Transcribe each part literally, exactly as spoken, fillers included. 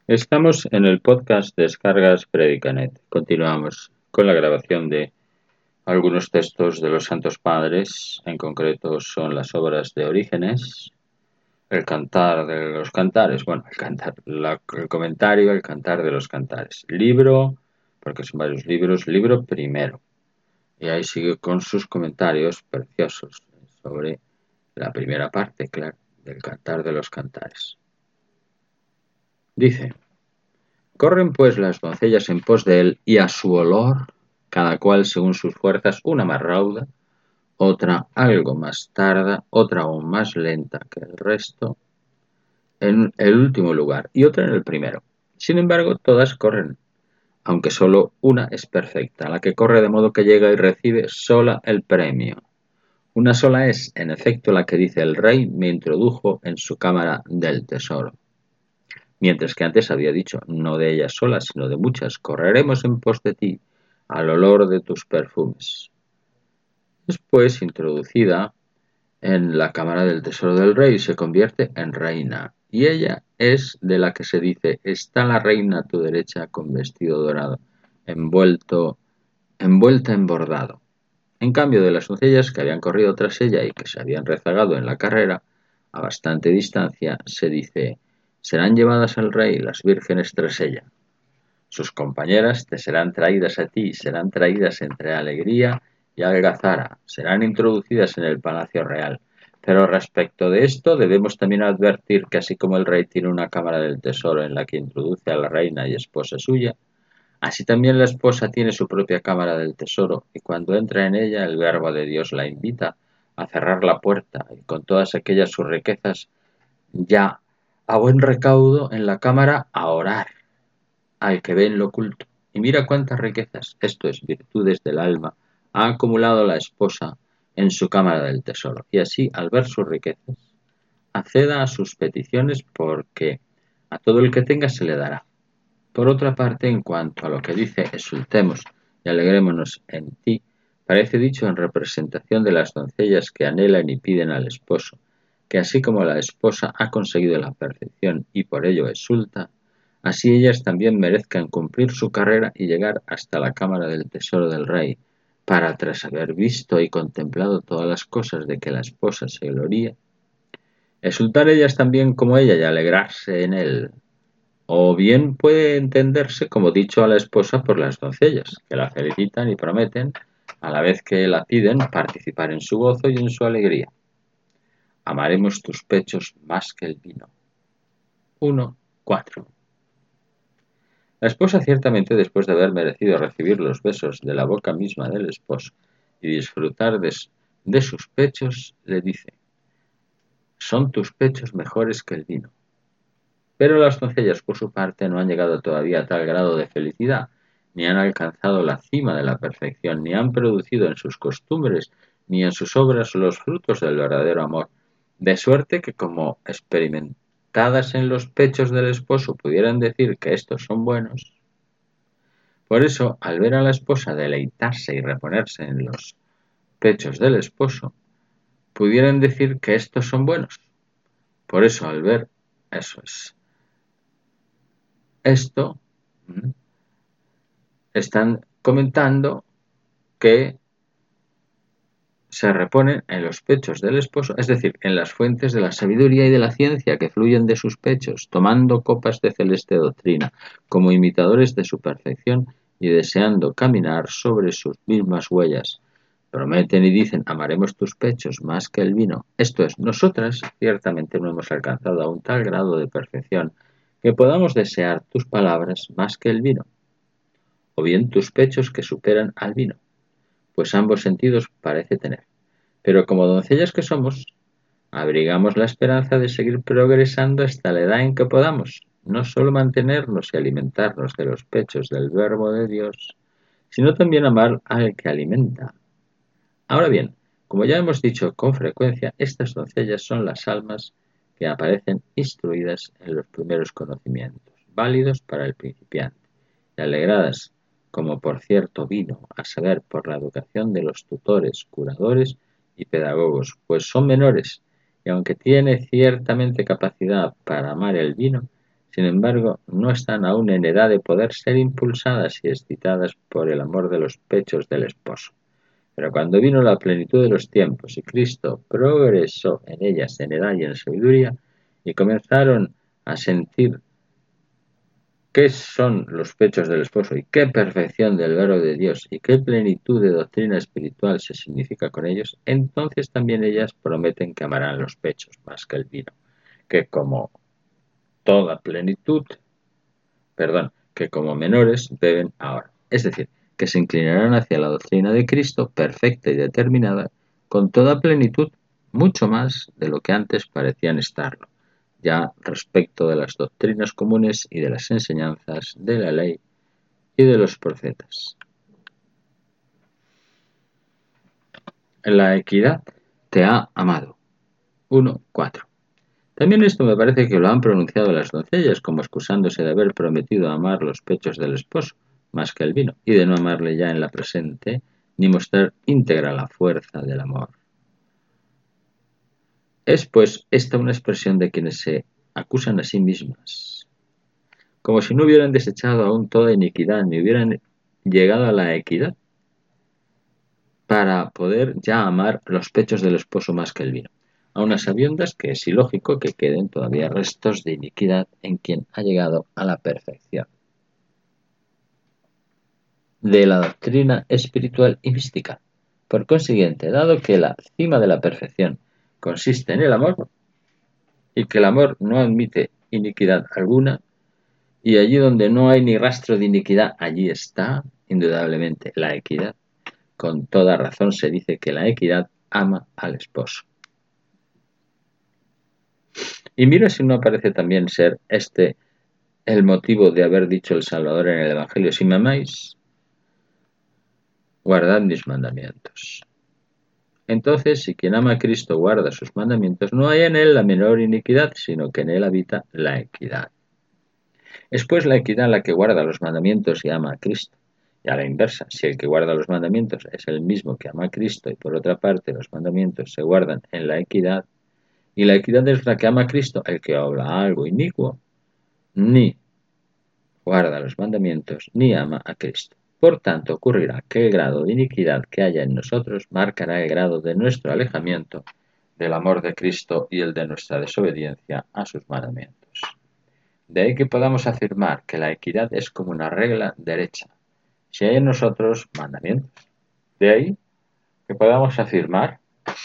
Estamos en el podcast Descargas Predicanet. Continuamos con la grabación de algunos textos de los Santos Padres. En concreto son las obras de Orígenes, el Cantar de los Cantares, bueno, el cantar, la, el comentario, el Cantar de los Cantares. Libro, porque son varios libros, libro primero. Y ahí sigue con sus comentarios preciosos sobre la primera parte, claro, del Cantar de los Cantares. Dice: corren pues las doncellas en pos de él, y a su olor, cada cual según sus fuerzas, una más rauda, otra algo más tarda, otra aún más lenta que el resto, en el último lugar, y otra en el primero. Sin embargo, todas corren, aunque solo una es perfecta, la que corre de modo que llega y recibe sola el premio. Una sola es, en efecto, la que dice: el rey me introdujo en su cámara del tesoro. Mientras que antes había dicho: no de ellas solas, sino de muchas, correremos en pos de ti, al olor de tus perfumes. Después, introducida en la cámara del tesoro del rey, se convierte en reina, y ella es de la que se dice: está la reina a tu derecha con vestido dorado, envuelto, envuelta en bordado. En cambio, de las doncellas que habían corrido tras ella y que se habían rezagado en la carrera, a bastante distancia, se dice: serán llevadas al rey las vírgenes tras ella. Sus compañeras te serán traídas a ti, serán traídas entre alegría y algazara, serán introducidas en el palacio real. Pero respecto de esto debemos también advertir que así como el rey tiene una cámara del tesoro en la que introduce a la reina y esposa suya, así también la esposa tiene su propia cámara del tesoro, y cuando entra en ella el verbo de Dios la invita a cerrar la puerta y con todas aquellas sus riquezas ya a buen recaudo en la cámara a orar al que ve en lo oculto. Y mira cuántas riquezas, esto es, virtudes del alma, ha acumulado la esposa en su cámara del tesoro. Y así, al ver sus riquezas, acceda a sus peticiones, porque a todo el que tenga se le dará. Por otra parte, en cuanto a lo que dice: exultemos y alegrémonos en ti, parece dicho en representación de las doncellas que anhelan y piden al esposo, que así como la esposa ha conseguido la perfección y por ello exulta, así ellas también merezcan cumplir su carrera y llegar hasta la cámara del tesoro del rey, para, tras haber visto y contemplado todas las cosas de que la esposa se gloría, exultar ellas también como ella y alegrarse en él. O bien puede entenderse como dicho a la esposa por las doncellas, que la felicitan y prometen, a la vez que la piden, participar en su gozo y en su alegría. Amaremos tus pechos más que el vino. uno, cuatro. La esposa, ciertamente, después de haber merecido recibir los besos de la boca misma del esposo y disfrutar de, de sus pechos, le dice: son tus pechos mejores que el vino. Pero las doncellas, por su parte, no han llegado todavía a tal grado de felicidad, ni han alcanzado la cima de la perfección, ni han producido en sus costumbres ni en sus obras los frutos del verdadero amor, de suerte que, como experimentadas en los pechos del esposo, pudieran decir que estos son buenos. Por eso, al ver a la esposa deleitarse y reponerse en los pechos del esposo, pudieran decir que estos son buenos. Por eso, al ver, eso es, esto, están comentando que se reponen en los pechos del esposo, es decir, en las fuentes de la sabiduría y de la ciencia que fluyen de sus pechos, tomando copas de celeste doctrina, como imitadores de su perfección y deseando caminar sobre sus mismas huellas. Prometen y dicen: amaremos tus pechos más que el vino. Esto es, nosotras ciertamente no hemos alcanzado a un tal grado de perfección que podamos desear tus palabras más que el vino, o bien tus pechos que superan al vino, pues ambos sentidos parece tener. Pero como doncellas que somos, abrigamos la esperanza de seguir progresando hasta la edad en que podamos, no solo mantenernos y alimentarnos de los pechos del Verbo de Dios, sino también amar al que alimenta. Ahora bien, como ya hemos dicho con frecuencia, estas doncellas son las almas que aparecen instruidas en los primeros conocimientos, válidos para el principiante, y alegradas, como por cierto vino, a saber, por la educación de los tutores, curadores y pedagogos, pues son menores, y aunque tiene ciertamente capacidad para amar el vino, Sin embargo, no están aún en edad de poder ser impulsadas y excitadas por el amor de los pechos del esposo. Pero cuando vino la plenitud de los tiempos y Cristo progresó en ellas en edad y en sabiduría, y comenzaron a sentir qué son los pechos del esposo y qué perfección del verbo de Dios y qué plenitud de doctrina espiritual se significa con ellos, entonces también ellas prometen que amarán los pechos más que el vino, que como toda plenitud, perdón, que como menores beben ahora. Es decir, que se inclinarán hacia la doctrina de Cristo, perfecta y determinada, con toda plenitud, mucho más de lo que antes parecían estarlo, ya respecto de las doctrinas comunes y de las enseñanzas de la ley y de los profetas. La equidad te ha amado. uno cuatro. También esto me parece que lo han pronunciado las doncellas, como excusándose de haber prometido amar los pechos del esposo, más que el vino, y de no amarle ya en la presente, ni mostrar íntegra la fuerza del amor. Es, pues, esta una expresión de quienes se acusan a sí mismas, como si no hubieran desechado aún toda iniquidad, ni hubieran llegado a la equidad, para poder ya amar los pechos del esposo más que el vino. A unas sabiendas que es ilógico que queden todavía restos de iniquidad en quien ha llegado a la perfección de la doctrina espiritual y mística. Por consiguiente, dado que la cima de la perfección consiste en el amor, y que el amor no admite iniquidad alguna, y allí donde no hay ni rastro de iniquidad, allí está, indudablemente, la equidad. Con toda razón se dice que la equidad ama al esposo. Y mira si no parece también ser este el motivo de haber dicho el Salvador en el Evangelio: si me amáis, guardad mis mandamientos. Entonces, si quien ama a Cristo guarda sus mandamientos, no hay en él la menor iniquidad, sino que en él habita la equidad. Es pues la equidad la que guarda los mandamientos y ama a Cristo. Y a la inversa, si el que guarda los mandamientos es el mismo que ama a Cristo y por otra parte los mandamientos se guardan en la equidad, y la equidad es la que ama a Cristo, el que habla algo inicuo, ni guarda los mandamientos, ni ama a Cristo. Por tanto, ocurrirá que el grado de iniquidad que haya en nosotros marcará el grado de nuestro alejamiento del amor de Cristo y el de nuestra desobediencia a sus mandamientos. De ahí que podamos afirmar que la equidad es como una regla derecha, si hay en nosotros mandamientos. De ahí que podamos afirmar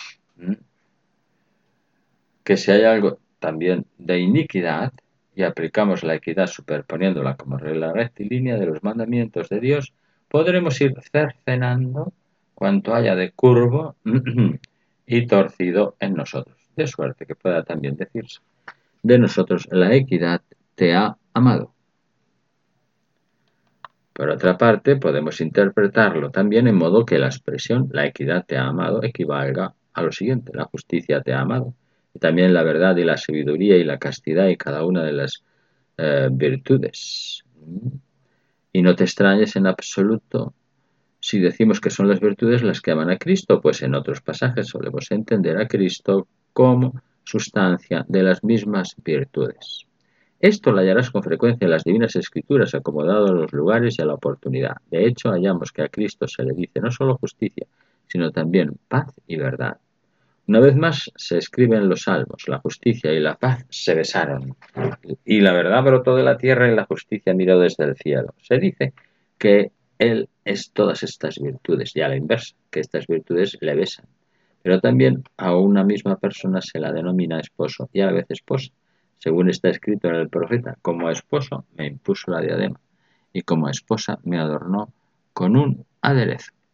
que si hay algo también de iniquidad, y aplicamos la equidad superponiéndola como regla rectilínea de los mandamientos de Dios, podremos ir cercenando cuanto haya de curvo y torcido en nosotros, de suerte que pueda también decirse: de nosotros la equidad te ha amado. Por otra parte, podemos interpretarlo también en modo que la expresión la equidad te ha amado equivalga a lo siguiente: la justicia te ha amado. Y también la verdad y la sabiduría y la castidad y cada una de las eh, virtudes. Y no te extrañes en absoluto si decimos que son las virtudes las que aman a Cristo, pues en otros pasajes solemos entender a Cristo como sustancia de las mismas virtudes. Esto lo hallarás con frecuencia en las divinas escrituras, acomodado a los lugares y a la oportunidad. De hecho, hallamos que a Cristo se le dice no solo justicia, sino también paz y verdad. Una vez más se escribe en los salmos: la justicia y la paz se besaron, y la verdad brotó de la tierra y la justicia miró desde el cielo. Se dice que Él es todas estas virtudes, y a la inversa, que estas virtudes le besan. Pero también a una misma persona se la denomina esposo y a la vez esposa. Según está escrito en el profeta: como esposo me impuso la diadema, y como esposa me adornó con un aderezo.